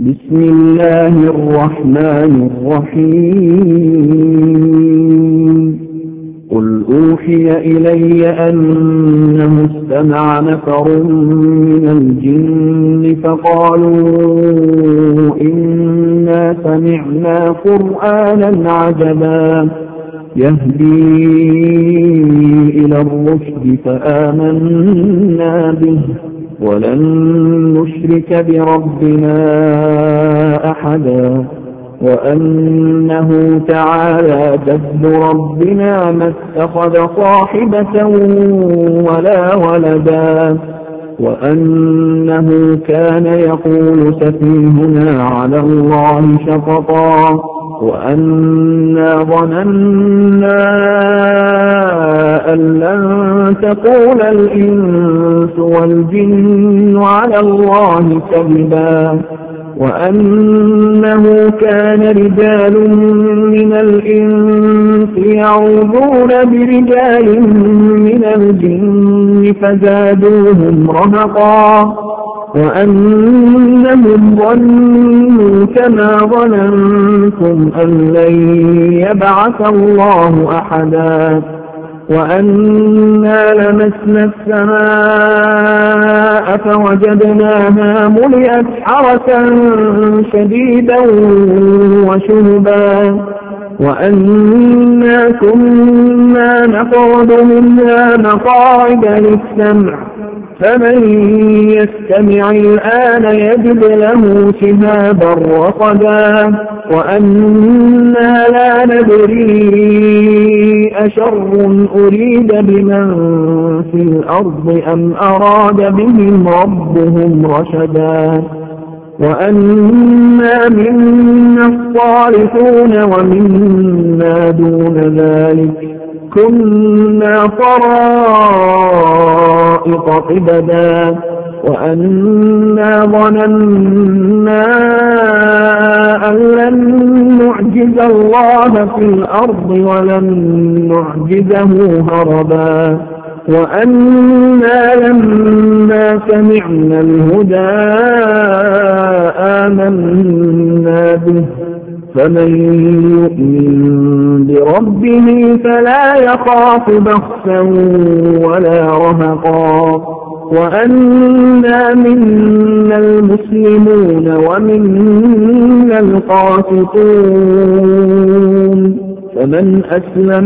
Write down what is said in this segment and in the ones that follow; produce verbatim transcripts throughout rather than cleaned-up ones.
بسم الله الرحمن الرحيم قل أوحي إلي أنه استمع نفر من الجن فقالوا إنا سمعنا قرآنا عجبا يهدي إلى الرشد فآمنا به ولن نشرك بربنا أحدا وأنه تعالى جد ربنا ما اتخذ صاحبة ولا ولدا وأنه كان يقول سفيهنا على الله شططا وأنا ظننا أن لن تقول الإنس والجن على الله كذبا وأنه كان رجال من الإنس يعوذون برجال من الجن فزادوهم رهقا وأنهم ظنوا كما ظننتم أن لن يبعث الله أحدا وأنا لمسنا السماء فوجدناها ملئت حرسا شديدا وشهبا وأنا كنا نقعد منها مقاعد للسمع فمن يستمع الآن يجد له شهابا رصدا وأنا لا ندري أشر أريد بمن في الأرض أم أراد بهم ربهم رشدا وأنا منا الصالحون ومنا دون ذلك كنا طرائق قددا وأنا ظننا أن لن نعجز الله في الأرض ولن نعجزه هربا وأنا لما سمعنا الهدى آمنا به فمن يؤمن بربه فلا يخاف بخسا ولا رهقا وأنا منا المسلمون ومنا القاسطون فمن أسلم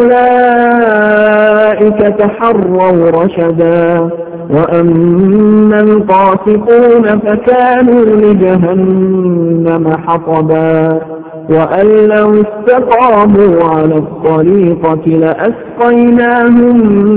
فأولئك تحروا رشدا وأما القاسطون فكانوا لجهنم حطبا وأن لو استقاموا على الطريقة لأسقيناهم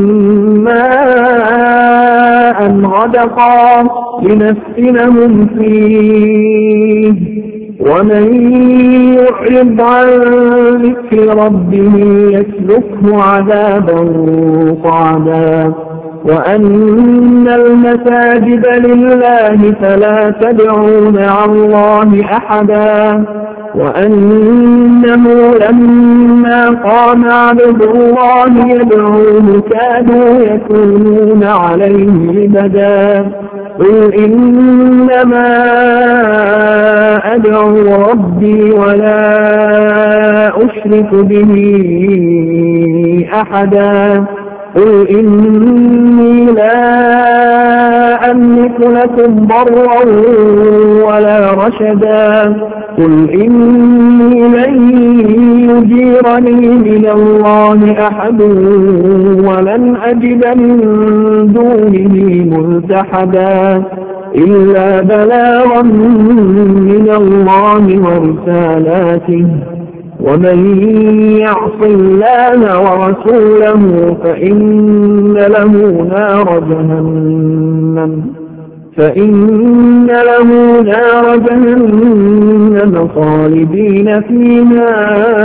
ماء غدقا لنفتنهم فيه ومن يعرض عن ذكر ربه يسلكه عذابا صعدا وأن المساجد لله فلا تدعوا مع الله أحدا وأنه لما قام عبد الله يدعوه كادوا يكونون عليه لبدا قل إنما أدعو ربي ولا أشرك به أحدا قل إني لا أملك لكم ضرا ولا رشدا قل إني لن يجيرني من الله أحد ولن أجد من دونه ملتحدا إلا بلاغا من الله ورسالاته ومن يعص الله ورسوله فإن له نار جهنم فإن له نار جهنم خالدين فيها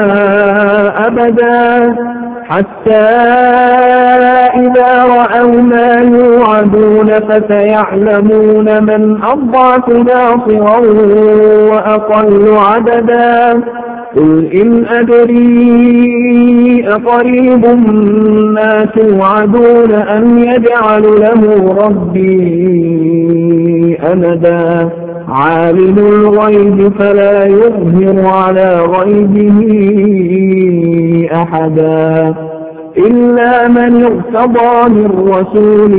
أبدا حتى إذا رأوا ما يوعدون فسيعلمون من أضعف ناصرا وأقل عددا قل إن أدري أقريب ما توعدون أم يجعل له ربي أمدا عالم الغيب فلا يظهر على غيبه أحدا إلا من ارتضى من رسول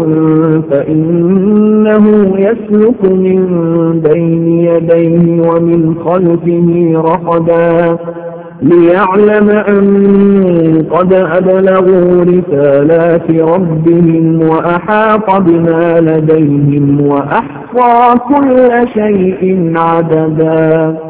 فإنه يسلك من بين يديه ومن خلفه رصدا ليعلم أن قد أبلغوا رسالات ربهم وأحاط بما لديهم وأحصى كل شيء عددا.